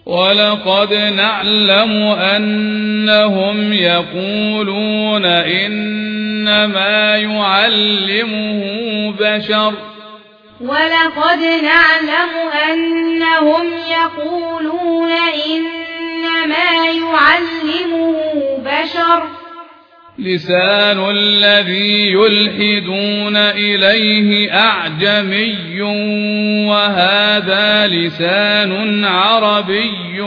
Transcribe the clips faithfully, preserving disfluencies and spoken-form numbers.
ولقد نعلم أنهم يقولون إنما يعلمه بشر ولقد نعلم أنهم يقولون إنما يعلمه بشر لسان الذي يلحدون إليه أعجمي وهذا لسان عربي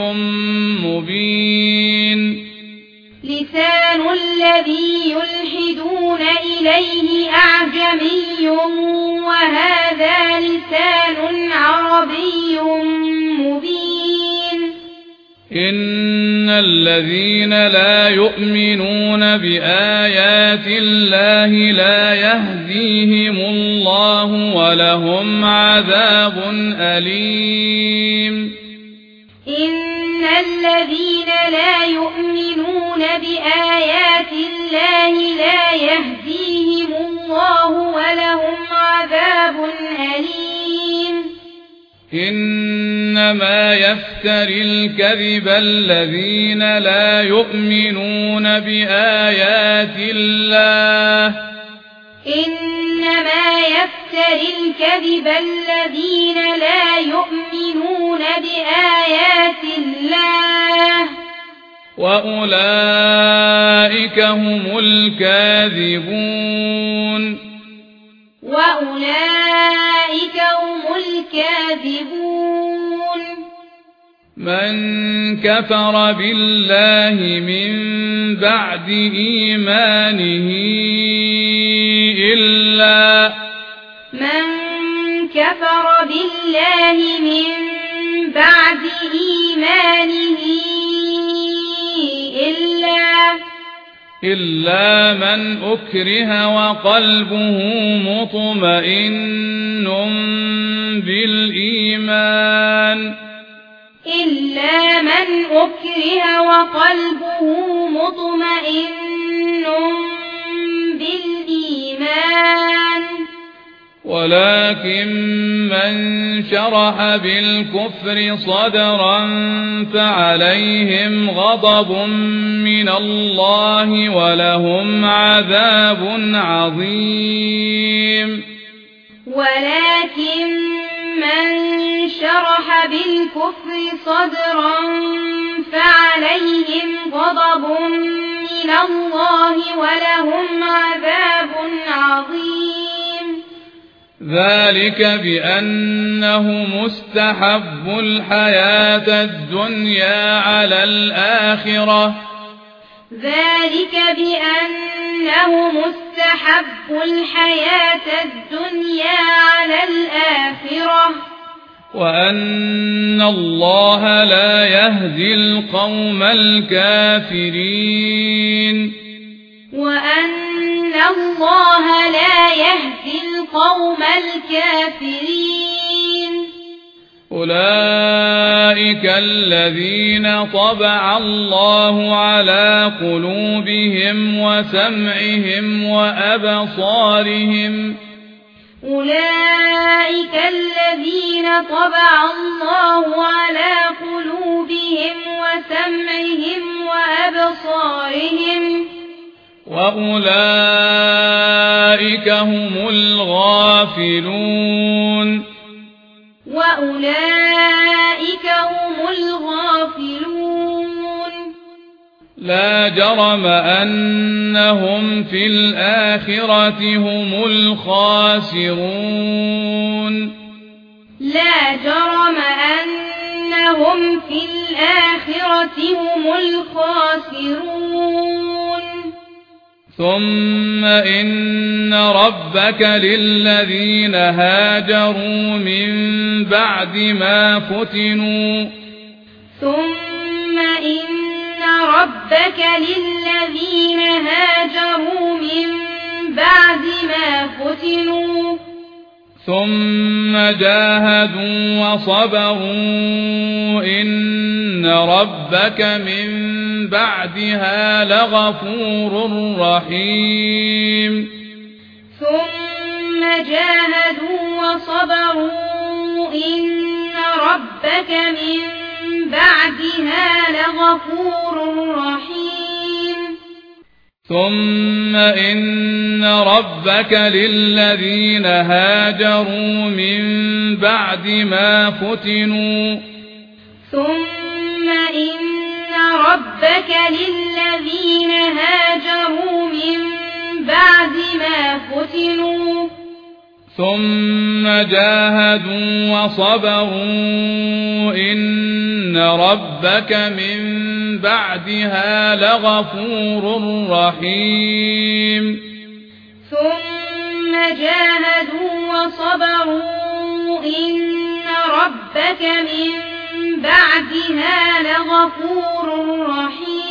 مبين لسان الذي يلحدون إليه أعجمي وهذا لسان عربي مبين إن الذين لا يؤمنون بآيات الله لا يهديهم الله ولهم عذاب أليم إن الذين لا يؤمنون بآيات الله لا يهديهم الله ولهم عذاب أليم إنما يفتري الكذب الذين لا يؤمنون بآيات الله إنما يفتري الكذب الذين لا يؤمنون بآيات الله وأولئك هم الكاذبون وأولئك هم الكاذبون من كفر بالله من بعد إيمانه إلا من كفر بالله من بعد إيمانه إلا إلا من أكره وقلبه مطمئن بالإيمان إلا من أكره وقلبه مطمئن بالإيمان ولكن من شرح بالكفر صدرا فعليهم غضب من الله ولهم عذاب عظيم ولكن من شرح بالكفر صدرا فعليهم غضب من الله ولهم عذاب عظيم ذلك بأنه مستحب الحياة الدنيا على الآخرة ذلك بأنه مستحب الحياة الدنيا على الآخرة وأن الله لا يهدي القوم الكافرين وأن الله لا يهدي القوم الكافرين أولئك الذين طبع الله على قلوبهم وسمعهم وأبصارهم أولئك الذين طبع الله على قلوبهم وسمعهم وأبصارهم وأولئك هم الغافلون وأولئك هم الغافلون لا جرم أنهم في الآخرة هم الخاسرون لا جرم أنهم في الآخرة هم الخاسرون ثم إن ربك للذين هاجروا من بعد ما فتنوا ثم إن ربك للذين هاجروا من بعد ما فتنوا ثم جاهدوا وصبروا إن ربك من بعدها لغفور رحيم ثم جاهدوا وصبروا إن ربك من بعدها بعدها لغفور رحيم ثم إن ربك للذين هاجروا من بعد ما فتنوا ثم إن ربك للذين هاجروا من بعد ما فتنوا ثم جاهدوا وصبروا إن ربك من بعدها لغفور رحيم ثم جاهدوا وصبروا إن ربك من بعدها لغفور رحيم